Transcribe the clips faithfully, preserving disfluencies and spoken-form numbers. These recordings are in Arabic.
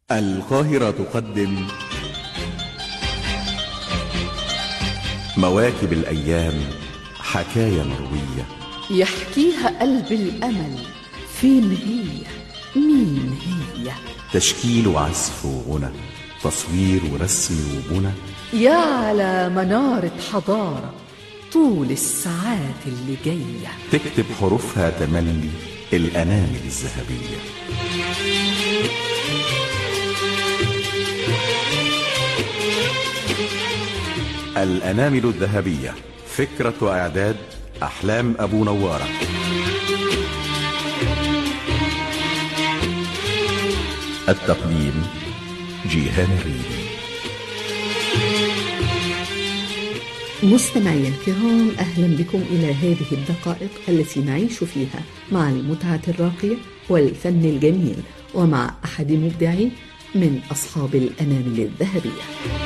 القاهرة تقدم مواكب الأيام، حكاية مروية يحكيها قلب الأمل. فين هي؟ مين هي؟ تشكيل وعزف وغنى، تصوير ورسم وبنى، يا على منارة حضارة طول الساعات اللي جاية تكتب حروفها تملي الأنامل الذهبية. الأنامل الذهبية، فكرة وإعداد أحلام أبو نوارة. التقديم جيهان الريدي. مستمعي الكرام، أهلا بكم إلى هذه الدقائق التي نعيش فيها مع المتعة الراقية والفن الجميل ومع أحد مبدعي من أصحاب الأنامل الذهبية.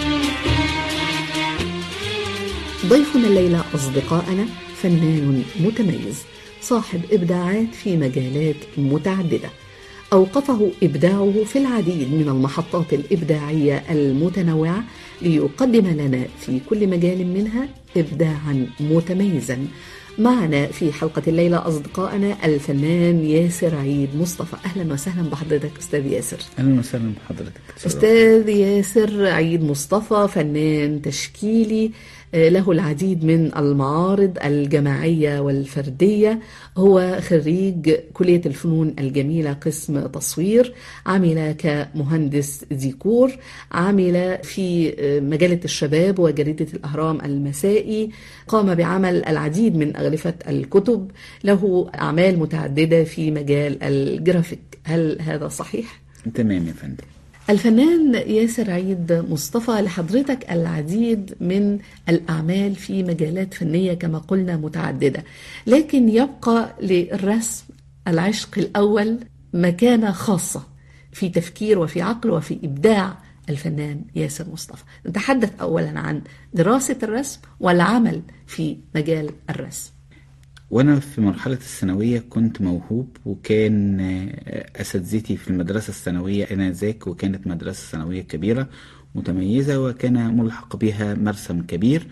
ضيفنا الليلة أصدقائنا فنان متميز صاحب إبداعات في مجالات متعددة، أوقفه إبداعه في العديد من المحطات الإبداعية المتنوعة ليقدم لنا في كل مجال منها إبداعا متميزا. معنا في حلقة الليلة أصدقائنا الفنان ياسر عيد مصطفى. أهلا وسهلا بحضرتك أستاذ ياسر. أهلا وسهلا بحضرتك أستاذ ياسر عيد مصطفى فنان تشكيلي له العديد من المعارض الجماعية والفردية. هو خريج كلية الفنون الجميلة قسم تصوير، عمل كمهندس ديكور، عمل في مجلة الشباب وجريدة الأهرام المسائي، قام بعمل العديد من أغلفة الكتب، له أعمال متعددة في مجال الجرافيك. هل هذا صحيح؟ تمام يا فندم. الفنان ياسر عيد مصطفى لحضرتك العديد من الأعمال في مجالات فنية كما قلنا متعددة، لكن يبقى للرسم العشق الأول مكانة خاصة في تفكير وفي عقل وفي إبداع الفنان ياسر مصطفى. نتحدث أولا عن دراسة الرسم والعمل في مجال الرسم. وأنا في مرحلة الثانوية كنت موهوب، وكان أساتذتي في المدرسة الثانوية آنذاك، وكانت مدرسة ثانوية كبيرة متميزة وكان ملحق بها مرسم كبير.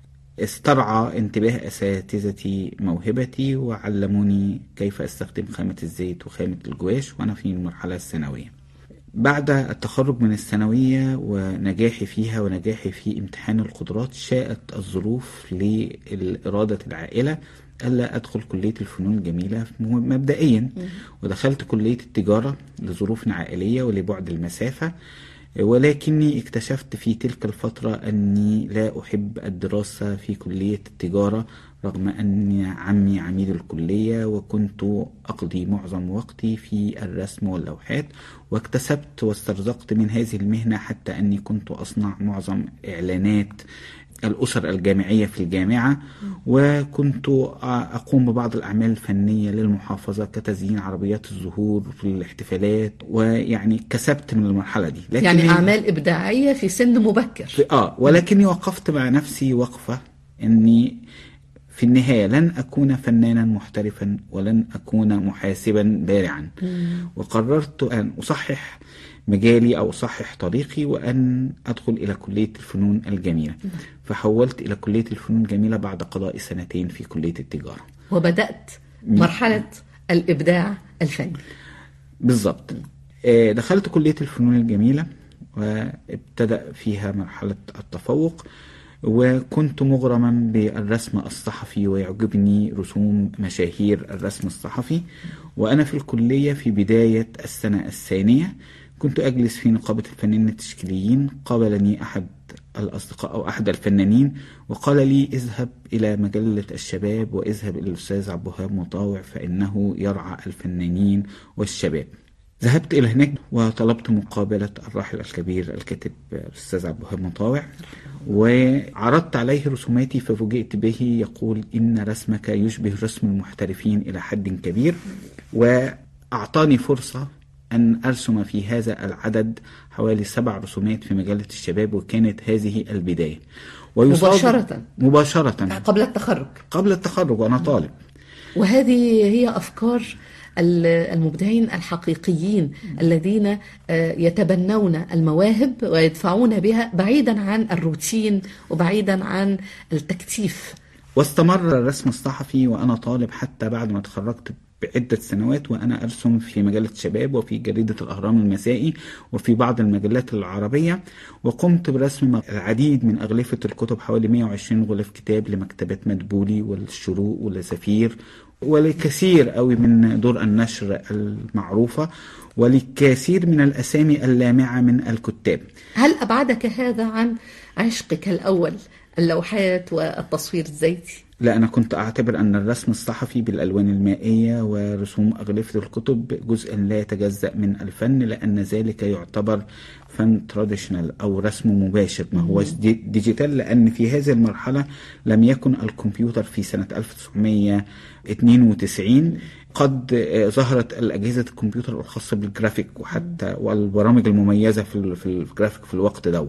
استرعى انتباه أساتذتي موهبتي وعلموني كيف أستخدم خامة الزيت وخامة الجواش وأنا في المرحلة الثانوية. بعد التخرج من الثانوية ونجاحي فيها ونجاحي في امتحان القدرات، شاءت الظروف لإرادة العائلة ألا أدخل كلية الفنون الجميلة مبدئيا، ودخلت كلية التجارة لظروف عائلية ولبعد المسافة، ولكني اكتشفت في تلك الفترة أني لا أحب الدراسة في كلية التجارة رغم أن عمي عميد الكلية، وكنت أقضي معظم وقتي في الرسم واللوحات، واكتسبت واسترزقت من هذه المهنة حتى أني كنت أصنع معظم إعلانات الأسر الجامعية في الجامعة، وكنت أقوم ببعض الأعمال الفنية للمحافظة كتزيين عربيات الزهور في الاحتفالات، ويعني كسبت من المرحلة دي. لكن يعني أعمال إبداعية في سن مبكر. في آه ولكني وقفت مع نفسي وقفة أني في النهاية لن أكون فنانا محترفا ولن أكون محاسبا بارعا، وقررت أن أصحح مجالي أو أصحح طريقي وأن أدخل إلى كلية الفنون الجميلة. فحولت إلى كلية الفنون الجميلة بعد قضاء سنتين في كلية التجارة، وبدأت مرحلة الإبداع الفني. بالضبط. دخلت كلية الفنون الجميلة وابتدأ فيها مرحلة التفوق، وكنت مغرما بالرسم الصحفي ويعجبني رسوم مشاهير الرسم الصحفي. وأنا في الكلية في بداية السنة الثانية كنت أجلس في نقابة الفنانين التشكيليين. قابلني أحد الأصدقاء أو أحد الفنانين وقال لي اذهب إلى مجلة الشباب واذهب إلى الأستاذ عبد الوهاب مطاوع فإنه يرعى الفنانين والشباب. ذهبت إلى هناك وطلبت مقابلة الراحل الكبير الكاتب الأستاذ عبد الوهاب مطاوع، وعرضت عليه رسوماتي ففوجئت به يقول إن رسمك يشبه رسم المحترفين إلى حد كبير، وأعطاني فرصة أن أرسم في هذا العدد حوالي سبع رسومات في مجلة الشباب، وكانت هذه البداية. مباشرة مباشرة قبل التخرج قبل التخرج وأنا طالب. وهذه هي أفكار المبدعين الحقيقيين الذين يتبنون المواهب ويدفعون بها بعيدا عن الروتين وبعيدا عن التكتيف. واستمر الرسم الصحفي وأنا طالب حتى بعد ما تخرجت بعدة سنوات، وأنا أرسم في مجلة شباب وفي جريدة الأهرام المسائي وفي بعض المجلات العربية، وقمت برسم العديد من أغلفة الكتب، حوالي مئة وعشرين غلاف كتاب لمكتبات مدبولي والشروق والسفير ولكثير قوي من دور النشر المعروفة ولكثير من الأسامي اللامعة من الكتاب. هل أبعدك هذا عن عشقك الأول، اللوحات والتصوير الزيتي؟ لا، أنا كنت أعتبر أن الرسم الصحفي بالألوان المائية ورسوم أغلفة الكتب جزء لا يتجزأ من الفن، لأن ذلك يعتبر فن تراديشنال أو رسم مباشر ما هو ديجيتال، لأن في هذه المرحلة لم يكن الكمبيوتر في سنة ألف وتسعمائة واثنين وتسعين قد ظهرت الأجهزة الكمبيوتر الخاصة بالجرافيك وحتى والبرامج المميزة في الجرافيك في الوقت ده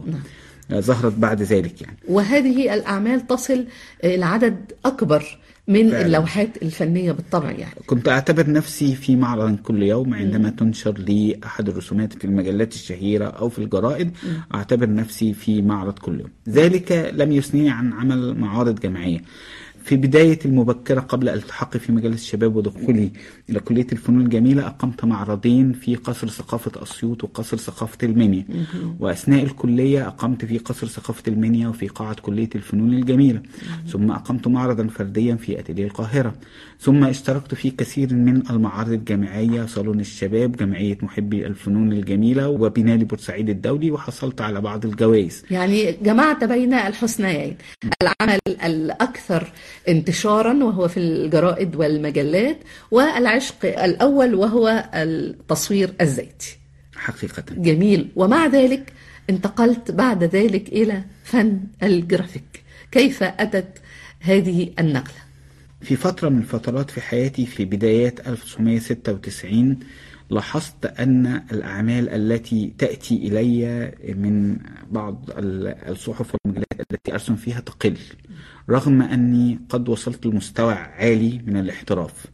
ظهرت بعد ذلك يعني. وهذه الأعمال تصل إلى عدد أكبر من فعلا. اللوحات الفنية بالطبع يعني. كنت أعتبر نفسي في معرض كل يوم عندما م. تنشر لي أحد الرسومات في المجلات الشهيرة أو في الجرائد، م. أعتبر نفسي في معرض كل يوم. ذلك لم يثنيني عن عمل معارض جماعية. في بداية المبكرة قبل التحاقي في مجلس الشباب ودخولي إلى كلية الفنون الجميلة، أقمت معرضين في قصر ثقافة أسيوط وقصر ثقافة المنيا، وأثناء الكلية أقمت في قصر ثقافة المنيا وفي قاعة كلية الفنون الجميلة، ثم أقمت معرضا فرديا في أتيليه القاهرة، ثم اشتركت في كثير من المعارض الجامعية، صالون الشباب، جمعية محبي الفنون الجميلة، وبنالي بورسعيد الدولي، وحصلت على بعض الجوائز. يعني جمعت بين الحسنيين، العمل الأكثر انتشارا وهو في الجرائد والمجلات، والعشق الأول وهو التصوير الزيتي. حقيقة جميل. ومع ذلك انتقلت بعد ذلك إلى فن الجرافيك، كيف أتت هذه النقلة؟ في فترة من الفترات في حياتي في بدايات ألف وتسعمائة وستة وتسعين لاحظت أن الأعمال التي تأتي إلي من بعض الصحف والمجلات التي أرسم فيها تقل، رغم أني قد وصلت لمستوى عالي من الاحتراف.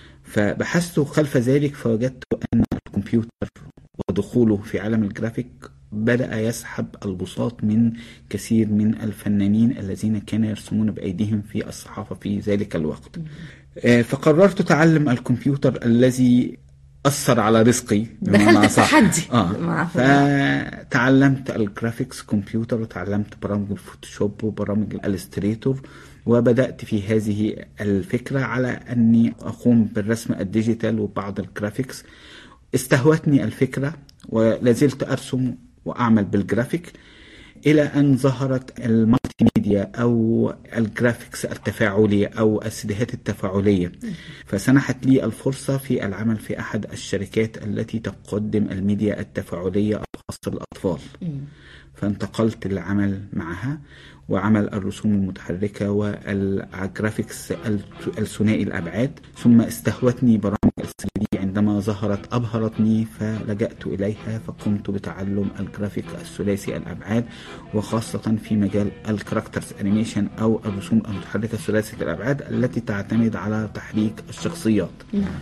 فبحثت خلف ذلك فوجدت أن الكمبيوتر ودخوله في عالم الجرافيك بدأ يسحب البساط من كثير من الفنانين الذين كانوا يرسمون بأيديهم في الصحافة في ذلك الوقت. فقررت تعلم الكمبيوتر الذي أثر على رزقي. دخلت التحدي. آه. فتعلمت الجرافيكس كمبيوتر وتعلمت برامج الفوتوشوب وبرامج الالستريتور، وبدأت في هذه الفكرة على أني أقوم بالرسم الديجيتال وبعض الجرافيكس. استهوتني الفكرة ولازلت أرسم وأعمل بالجرافيك إلى أن ظهرت المالتي ميديا أو الجرافيكس التفاعلي أو السيديهات التفاعلية، فسنحت لي الفرصة في العمل في أحد الشركات التي تقدم الميديا التفاعلية الخاصة بالأطفال، فانتقلت للعمل معها وعمل الرسوم المتحركة والجرافيكس الثنائي الأبعاد. ثم استهوتني برامج الثري دي عندما ظهرت أبهرتني فلجأت إليها، فقمت بتعلم الجرافيك الثلاثي الأبعاد، وخاصة في مجال الكاركترز أنيميشن أو الرسوم المتحركة ثلاثية الأبعاد التي تعتمد على تحريك الشخصيات.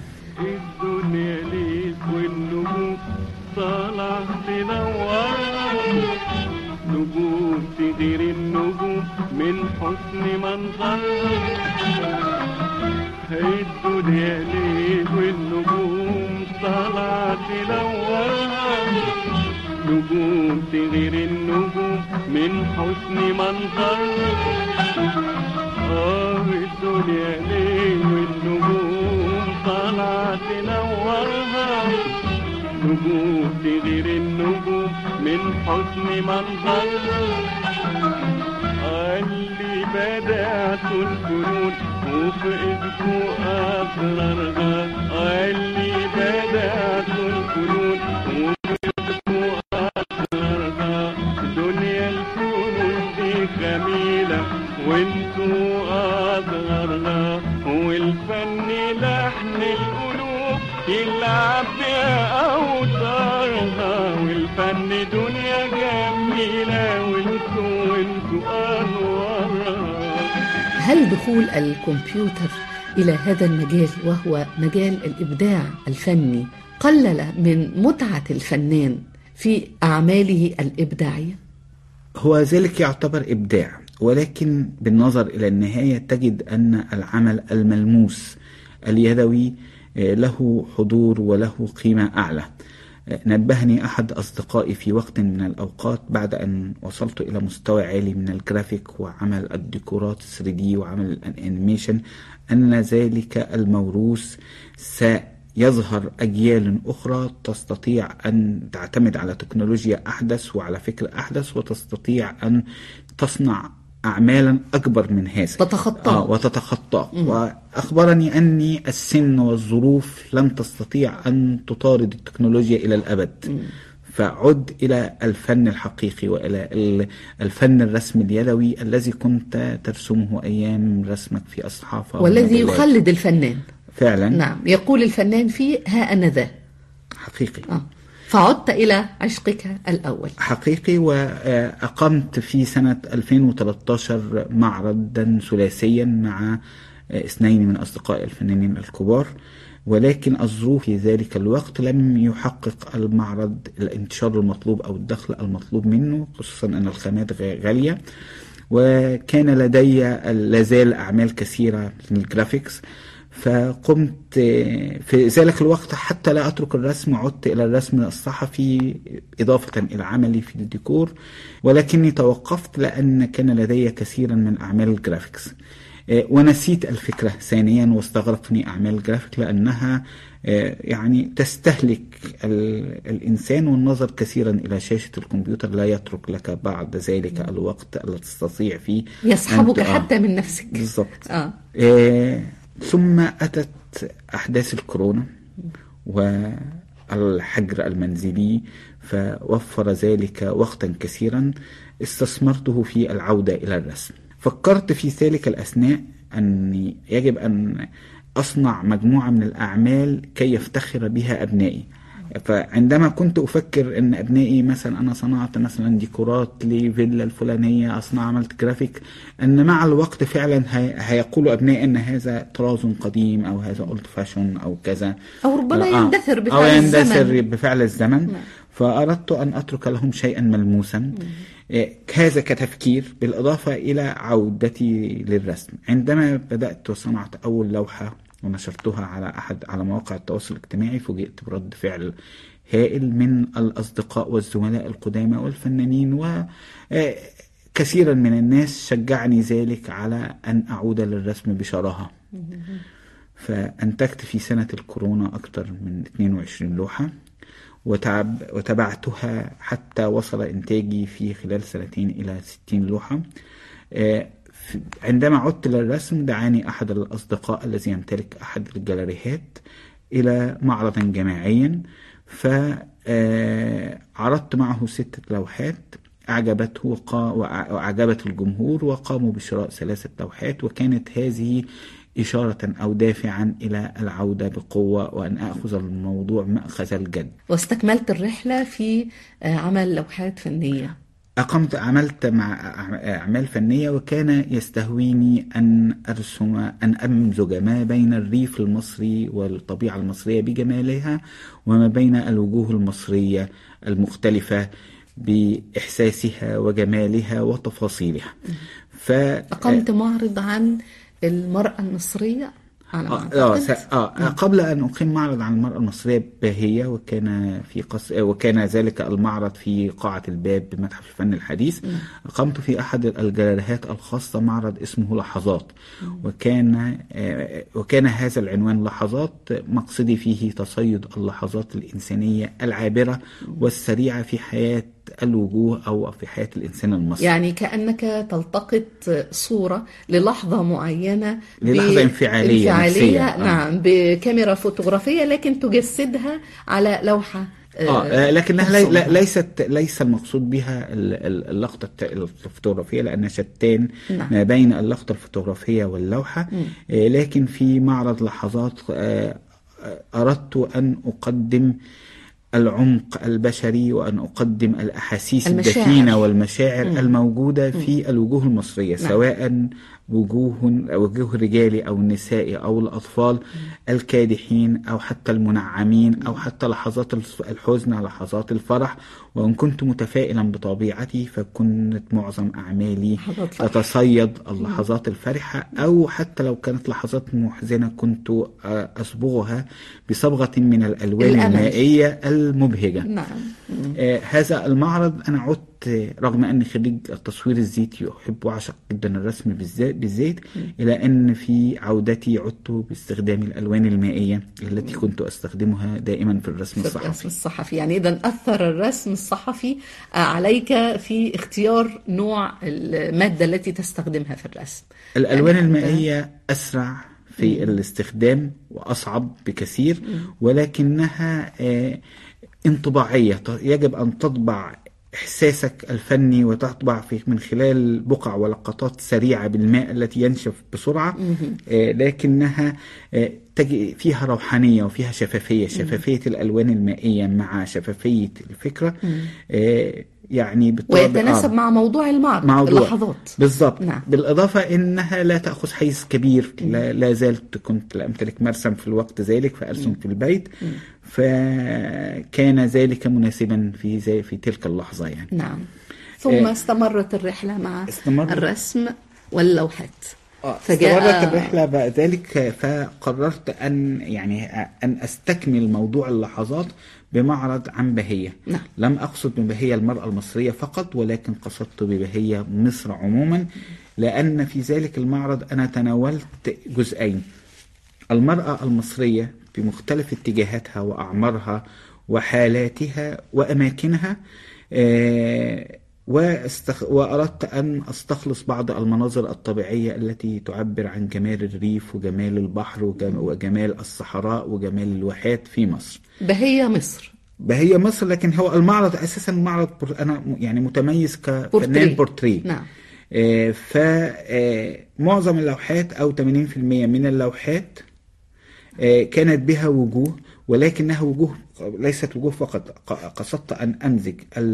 الدنيا ليك والنجوم طالع تنور، نجوم تغير النجوم من حسن منظرها. الدنيا ليك والنجوم طالع تنورها، نجوم تغير النجوم من حسن منظرها. آه الدنيا ليك والنجوم طالع تنورها، نجوم تغير النجوم من حسن منظرها. اللي بدأت الفنون وفي ايدكوا أسرارها، اللي بدأت الفنون وفي ايدكوا أسرارها. دنيا الفنون دي جميلة وانتوا أصغرها، والفن لحن القلوب يلعب بأوتارها، والفن دنيا جميلة وانتوا وانتوا أنوارها. هل دخول الكمبيوتر إلى هذا المجال وهو مجال الإبداع الفني قلل من متعة الفنان في أعماله الإبداعية؟ هو ذلك يعتبر إبداع، ولكن بالنظر إلى النهاية تجد أن العمل الملموس اليدوي له حضور وله قيمة أعلى. نبهني أحد أصدقائي في وقت من الأوقات بعد أن وصلت إلى مستوى عالي من الجرافيك وعمل الديكورات ثري دي وعمل الأنيميشن أن ذلك الموروث سيظهر أجيال أخرى تستطيع أن تعتمد على تكنولوجيا أحدث وعلى فكر أحدث، وتستطيع أن تصنع أعمالا أكبر من هذا تتخطى آه وتتخطى. وأخبرني أني السن والظروف لن تستطيع أن تطارد التكنولوجيا إلى الأبد. م. فعد إلى الفن الحقيقي وإلى الفن الرسم اليدوي الذي كنت ترسمه أيام رسمك في الصحافة، والذي يخلد الفنان فعلا. نعم، يقول الفنان فيه ها أنا ذا حقيقي. آه. فعدت إلى عشقك الأول حقيقي. وأقمت في سنة ألفين وثلاثة عشر معرضا ثلاثيا مع اثنين من أصدقاء الفنانين الكبار، ولكن الظروف في ذلك الوقت لم يحقق المعرض الانتشار المطلوب أو الدخل المطلوب منه، خصوصا أن الخامات غالية، وكان لدي لازال أعمال كثيرة من الجرافيكس. فقمت في ذلك الوقت حتى لا أترك الرسم، عدت إلى الرسم الصحفي إضافة إلى عملي في الديكور، ولكني توقفت لأن كان لدي كثيرا من أعمال الجرافيكس ونسيت الفكرة ثانيا، واستغرقني أعمال الجرافيك لأنها يعني تستهلك الإنسان، والنظر كثيرا إلى شاشة الكمبيوتر لا يترك لك بعد ذلك الوقت الذي تستطيع فيه يسحبك حتى آه من نفسك. بالضبط. آه. آه ثم أتت أحداث الكورونا والحجر المنزلي، فوفر ذلك وقتا كثيرا استثمرته في العودة إلى الرسم. فكرت في ذلك الأثناء أني يجب أن أصنع مجموعة من الأعمال كي يفتخر بها أبنائي. فعندما كنت أفكر أن أبنائي مثلا أنا صنعت مثلا ديكورات لفيلا الفلانية، أصنع عملت جرافيك، أن مع الوقت فعلا هيقولوا أبنائي أن هذا طراز قديم أو هذا أولد فاشون أو كذا، أو ربما آه يندثر بفعل أو الزمن. يندثر بفعل الزمن. فأردت أن أترك لهم شيئا ملموسا. هذا كتفكير، بالإضافة إلى عودتي للرسم. عندما بدأت وصنعت أول لوحة ونشرتها على أحد على مواقع التواصل الاجتماعي، فوجئت برد فعل هائل من الأصدقاء والزملاء القدامى والفنانين، وكثيرا من الناس شجعني ذلك على أن أعود للرسم بشراهة. فأنتجت في سنة الكورونا أكثر من اثنين وعشرين لوحة، وتعب وتبعتها حتى وصل إنتاجي في خلال سنتين إلى ستين لوحة. عندما عدت للرسم دعاني أحد الأصدقاء الذي يمتلك أحد الجاليريات إلى معرضا جماعيا، فعرضت معه ستة لوحات، أعجبته وأعجبت الجمهور وقاموا بشراء ثلاثة لوحات، وكانت هذه إشارة أو دافعا إلى العودة بقوة وأن أخذ الموضوع مأخذ الجد. واستكملت الرحلة في عمل لوحات فنية. أقمت عملت مع أعمال فنية، وكان يستهويني أن أرسم أن أمزج ما بين الريف المصري والطبيعة المصرية بجمالها، وما بين الوجوه المصرية المختلفة بإحساسها وجمالها وتفاصيلها. فأقمت معرض عن المرأة المصرية على آه, آه, آه قبل أن أقيم معرض عن المرأة المصرية باهية، وكان في قص... وكان ذلك المعرض في قاعة الباب بمتحف الفن الحديث. م. قمت في أحد الجاليريات الخاصة معرض اسمه لحظات، م. وكان آه وكان هذا العنوان لحظات، مقصدي فيه تصيد اللحظات الإنسانية العابرة والسريعة في حياة الوجوه أو في حياة الإنسان المصري. يعني كأنك تلتقط صورة للحظة معينة، للحظة انفعالية, انفعالية نعم آه. بكاميرا فوتوغرافية، لكن تجسدها على لوحة آه, آه لكنها لي ليست ليس المقصود بها اللقطة الفوتوغرافية، لأن شتان نعم. ما بين اللقطة الفوتوغرافية واللوحة. آه لكن في معرض لحظات آه أردت أن أقدم العمق البشري وأن أقدم الأحاسيس المشاعر. الدفينة والمشاعر مم. الموجودة في الوجوه المصرية، نعم. سواء وجوه وجوه رجالي أو نسائي أو الأطفال الكادحين أو حتى المنعمين أو حتى لحظات الحزن لحظات الفرح. وإن كنت متفائلا بطبيعتي فكنت معظم أعمالي لحظات فرح. تتصيد اللحظات الفرحة، أو حتى لو كانت لحظات محزنة كنت أصبغها بصبغة من الألوان الأمل. المائية المبهجة. نعم. آه هذا المعرض أنا عدت رغم أني خريج التصوير الزيتي يحب وأعشق جدا الرسم بالذات بالزيت، إلى أن في عودتي عدت باستخدام الألوان المائية التي كنت أستخدمها دائما في الرسم في الصحفي. الرسم الصحفي، يعني إذا أثر الرسم الصحفي عليك في اختيار نوع المادة التي تستخدمها في الرسم. الألوان يعني المائية أسرع في مم. الاستخدام وأصعب بكثير، مم. ولكنها آه انطباعية، يجب أن تطبع إحساسك الفني وتطبع في من خلال بقع ولقطات سريعة بالماء التي ينشف بسرعة، آه لكنها آه تجي فيها روحانية وفيها شفافية. شفافية الألوان المائية مع شفافية الفكرة آه يعني ويتناسب مع موضوع المعرض، موضوع. اللحظات بالضبط. نعم. بالإضافة إنها لا تأخذ حيز كبير، لا, لا زلت كنت لا أمتلك مرسم في الوقت ذلك فأرسم في البيت، مم. فكان ذلك مناسبا في زي في تلك اللحظة يعني. نعم. ثم آه استمرت الرحلة مع استمر... الرسم واللوحات. آه استمرت الرحلة بعد ذلك، فقررت أن يعني أن أستكمل موضوع اللحظات بمعرض عن بهية. نعم. لم أقصد ببهية المرأة المصرية فقط، ولكن قصدت ببهية مصر عموما، لأن في ذلك المعرض أنا تناولت جزئين: المرأة المصرية بمختلف اتجاهاتها وأعمارها وحالاتها وأماكنها، آه واستخ... وأردت أن أستخلص بعض المناظر الطبيعية التي تعبر عن جمال الريف وجمال البحر وجم... وجمال الصحراء وجمال الواحات في مصر. بهية مصر بهية مصر، لكن هو المعرض أساسا معرض بر... أنا يعني متميز كفنان بورتري. نعم. آه فمعظم آه اللوحات أو ثمانين بالمئة من اللوحات آه كانت بها وجوه، ولكنها وجوه ليست وجوه فقط. قصدت أن أمزج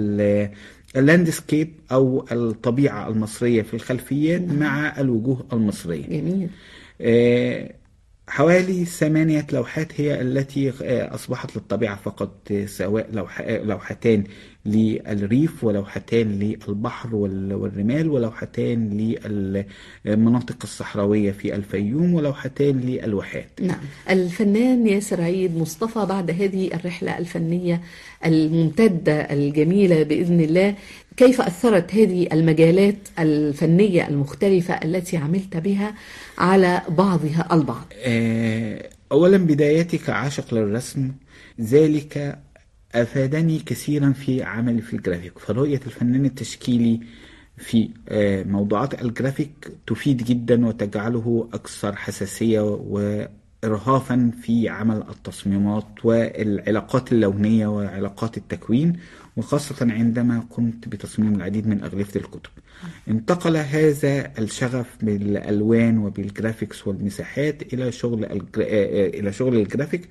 اللاندسكيب أو الطبيعة المصرية في الخلفيات نعم. مع الوجوه المصرية. جميل. آه حوالي ثمانية لوحات هي التي أصبحت للطبيعة فقط، سواء لوح... لوحتان للريف ولوحتان للبحر والرمال ولوحتان للمناطق الصحراوية في الفيوم ولوحتان للواحات. نعم. الفنان ياسر عيد مصطفى، بعد هذه الرحلة الفنية الممتدة الجميلة بإذن الله، كيف أثرت هذه المجالات الفنية المختلفة التي عملت بها على بعضها البعض؟ أولا بدايتي كعاشق للرسم، ذلك أفادني كثيرا في عملي في الجرافيك، فرؤية الفنان التشكيلي في موضوعات الجرافيك تفيد جدا وتجعله أكثر حساسية وإرهافا في عمل التصميمات والعلاقات اللونية وعلاقات التكوين، وخاصة عندما قمت بتصميم العديد من أغلفة الكتب. انتقل هذا الشغف بالألوان وبالجرافيكس والمساحات إلى شغل الجرا... إلى شغل الجرافيك،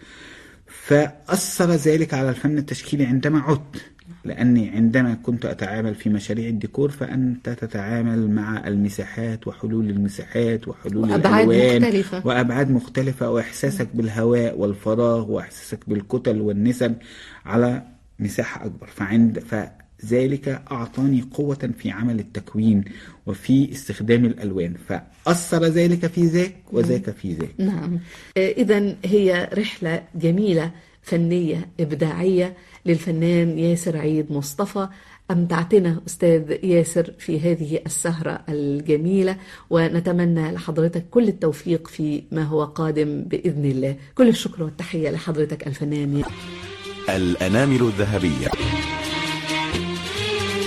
فأثر ذلك على الفن التشكيلي عندما عدت، لأني عندما كنت أتعامل في مشاريع الديكور فأنت تتعامل مع المساحات وحلول المساحات وحلول وأبعاد الألوان مختلفة. وأبعاد مختلفة وإحساسك بالهواء والفراغ وإحساسك بالكتل والنسب على مساحة أكبر، فعند فذلك أعطاني قوة في عمل التكوين وفي استخدام الألوان، فأثر ذلك في ذاك وذاك في ذاك. نعم. إذن هي رحلة جميلة فنية إبداعية للفنان ياسر عيد مصطفى. أمتعتنا أستاذ ياسر في هذه السهرة الجميلة، ونتمنى لحضرتك كل التوفيق في ما هو قادم بإذن الله. كل الشكر والتحية لحضرتك الفنان ياسر. الأنامل الذهبية،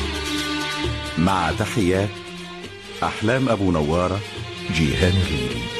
مع تحيات أحلام أبو نوارة، جيهان غيري.